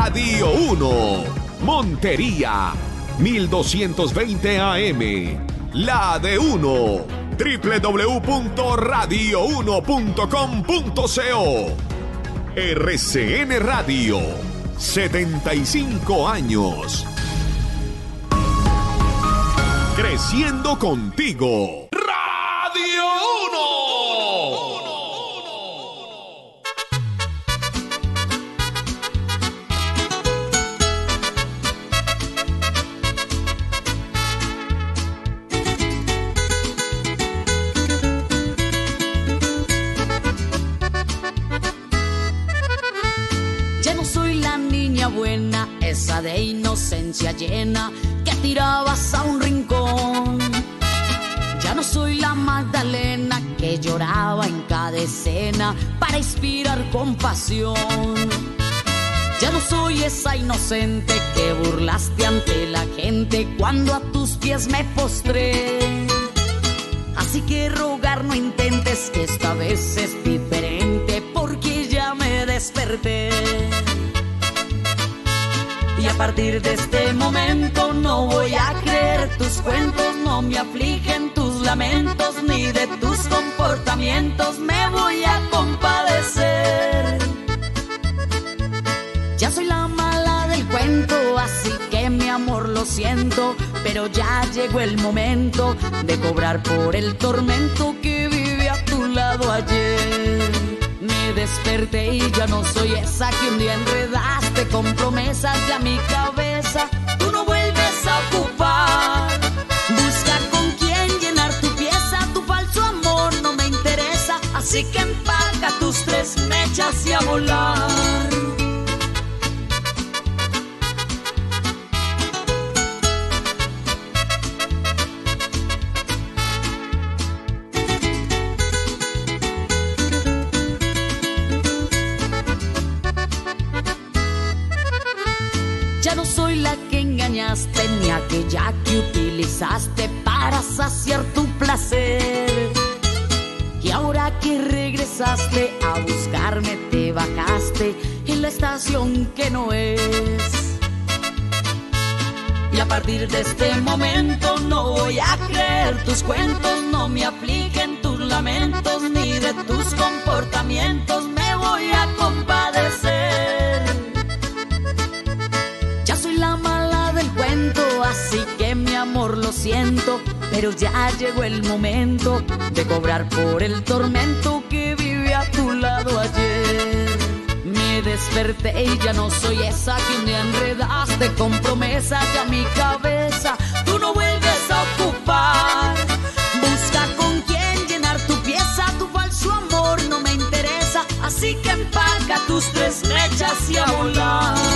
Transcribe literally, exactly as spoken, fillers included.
Radio uno, Montería, mil doscientos veinte A M. La de uno, doble u doble u doble u punto radio uno punto com punto co. R C N Radio, setenta y cinco años. Creciendo contigo. Radio uno. Ya no soy la niña buena, esa de inocencia llena que tirabas a un rincón. Ya no soy la Magdalena que lloraba en cada escena para inspirar compasión. Ya no soy esa inocente que burlaste ante la gente cuando a tus pies me postré. Así que rogar no intentes, que esta vez es diferente porque ya me desperté. Y a partir de este momento no voy a creer tus cuentos, no me afligen tus lamentos, ni de tus comportamientos me voy a compadecer. Ya soy la mala del cuento, así que mi amor lo siento, pero ya llegó el momento de cobrar por el tormento que viví a tu lado ayer. Me desperté y ya no soy esa que un día enredaste con promesas ya mi cabeza. Tú no vuelves a ocupar. Busca con quién llenar tu pieza. Tu falso amor no me interesa. Así que empaca tus tres mechas y a volar. Ya no soy la que engañaste, ni aquella que utilizaste para saciar tu placer. Y ahora que regresaste a buscarme, te bajaste en la estación que no es. Y a partir de este momento no voy a creer tus cuentos, no me afligen tus lamentos, ni de tus comportamientos me voy a compadecer. La mala del cuento, así que mi amor lo siento, pero ya llegó el momento de cobrar por el tormento que viví a tu lado ayer. Me desperté y ya no soy esa que me enredaste con promesas ya mi cabeza. Tú no vuelves a ocupar. Busca con quién llenar tu pieza. Tu falso amor no me interesa, así que empaca tus tres mechas y a volar.